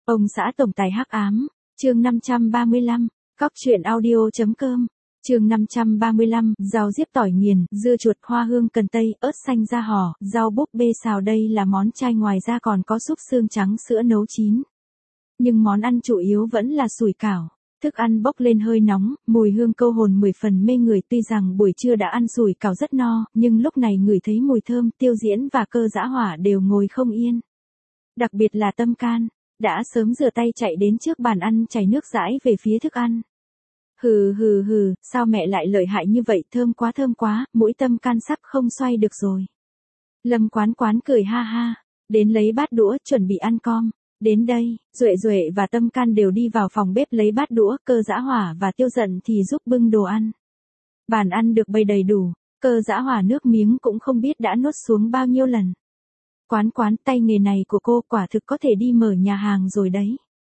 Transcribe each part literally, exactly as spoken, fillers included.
Ông xã tổng tài hắc ám, chương năm trăm ba mươi lăm, cóc truyện audio.com, chương năm trăm ba mươi lăm, rau diếp tỏi nghiền, dưa chuột, hoa hương cần tây, ớt xanh ra hò, rau búp bê xào đây là món chay, ngoài ra còn có súp xương trắng sữa nấu chín. Nhưng món ăn chủ yếu vẫn là sủi cảo. Thức ăn bốc lên hơi nóng, mùi hương câu hồn mười phần mê người, tuy rằng buổi trưa đã ăn sủi cảo rất no, nhưng lúc này ngửi thấy mùi thơm, Tiêu Diễn và Cơ Dã Hỏa đều ngồi không yên. Đặc biệt là Tâm Can, đã sớm rửa tay chạy đến trước bàn ăn chảy nước dãi về phía thức ăn. Hừ hừ hừ, sao mẹ lại lợi hại như vậy, thơm quá thơm quá, mũi Tâm Can sắp không xoay được rồi. Lâm Quán Quán cười ha ha, đến lấy bát đũa chuẩn bị ăn com. Đến đây, Duệ Duệ và Tâm Can đều đi vào phòng bếp lấy bát đũa, Cơ Dã Hỏa và Tiêu Dận thì giúp bưng đồ ăn. Bàn ăn được bày đầy đủ, Cơ Dã Hỏa nước miếng cũng không biết đã nuốt xuống bao nhiêu lần. Quán Quán, tay nghề này của cô quả thực có thể đi mở nhà hàng rồi đấy.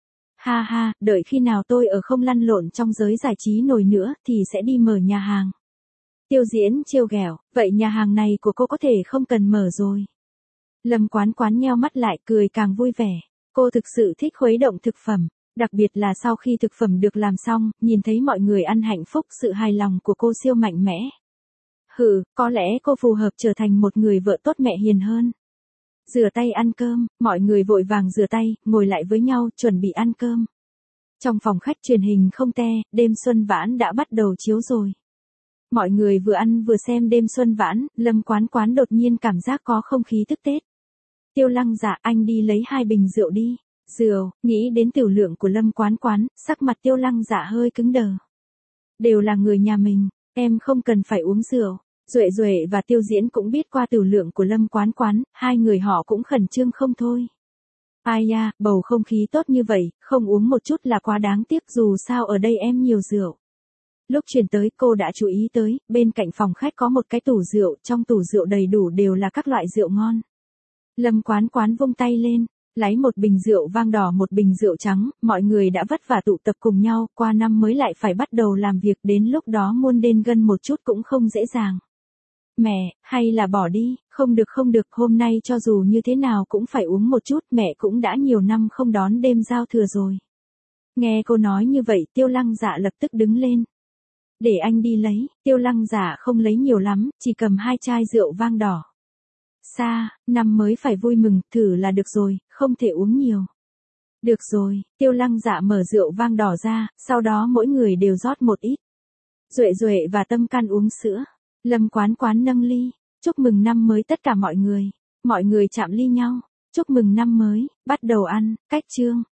Ha ha, đợi khi nào tôi ở không lăn lộn trong giới giải trí nổi nữa thì sẽ đi mở nhà hàng. Tiêu Diễn trêu ghẹo, vậy nhà hàng này của cô có thể không cần mở rồi. Lâm Quán Quán nheo mắt lại, cười càng vui vẻ. Cô thực sự thích khuấy động thực phẩm, đặc biệt là sau khi thực phẩm được làm xong, nhìn thấy mọi người ăn hạnh phúc, sự hài lòng của cô siêu mạnh mẽ. Hừ, có lẽ cô phù hợp trở thành một người vợ tốt, mẹ hiền hơn. Rửa tay ăn cơm, mọi người vội vàng rửa tay, ngồi lại với nhau, chuẩn bị ăn cơm. Trong phòng khách truyền hình không te, đêm Xuân Vãn đã bắt đầu chiếu rồi. Mọi người vừa ăn vừa xem đêm Xuân Vãn, Lâm Quán Quán đột nhiên cảm giác có không khí tức Tết. Tiêu Lăng Dạ, anh đi lấy hai bình rượu đi. Rượu, nghĩ đến tiểu lượng của Lâm Quán Quán, sắc mặt Tiêu Lăng Dạ hơi cứng đờ. Đều là người nhà mình, em không cần phải uống rượu. Duệ Duệ và Tiêu Diễn cũng biết qua tiểu lượng của Lâm Quán Quán, hai người họ cũng khẩn trương không thôi. Ai da, bầu không khí tốt như vậy, không uống một chút là quá đáng tiếc, dù sao ở đây em nhiều rượu. Lúc chuyển tới cô đã chú ý tới, bên cạnh phòng khách có một cái tủ rượu, trong tủ rượu đầy đủ đều là các loại rượu ngon. Lâm Quán Quán vung tay lên, lấy một bình rượu vang đỏ, một bình rượu trắng, mọi người đã vất vả tụ tập cùng nhau, qua năm mới lại phải bắt đầu làm việc, đến lúc đó muôn đên gân một chút cũng không dễ dàng. Mẹ, hay là bỏ đi, không được không được, hôm nay cho dù như thế nào cũng phải uống một chút, mẹ cũng đã nhiều năm không đón đêm giao thừa rồi. Nghe cô nói như vậy, Tiêu Lăng Dạ lập tức đứng lên. Để anh đi lấy, Tiêu Lăng Dạ không lấy nhiều lắm, chỉ cầm hai chai rượu vang đỏ. Xa, năm mới phải vui mừng, thử là được rồi, không thể uống nhiều. Được rồi, Tiêu Lăng Dạ mở rượu vang đỏ ra, sau đó mỗi người đều rót một ít. Duệ Duệ và Tâm Can uống sữa. Lâm Quán Quán nâng ly, chúc mừng năm mới tất cả mọi người. Mọi người chạm ly nhau, chúc mừng năm mới, bắt đầu ăn, cách chương.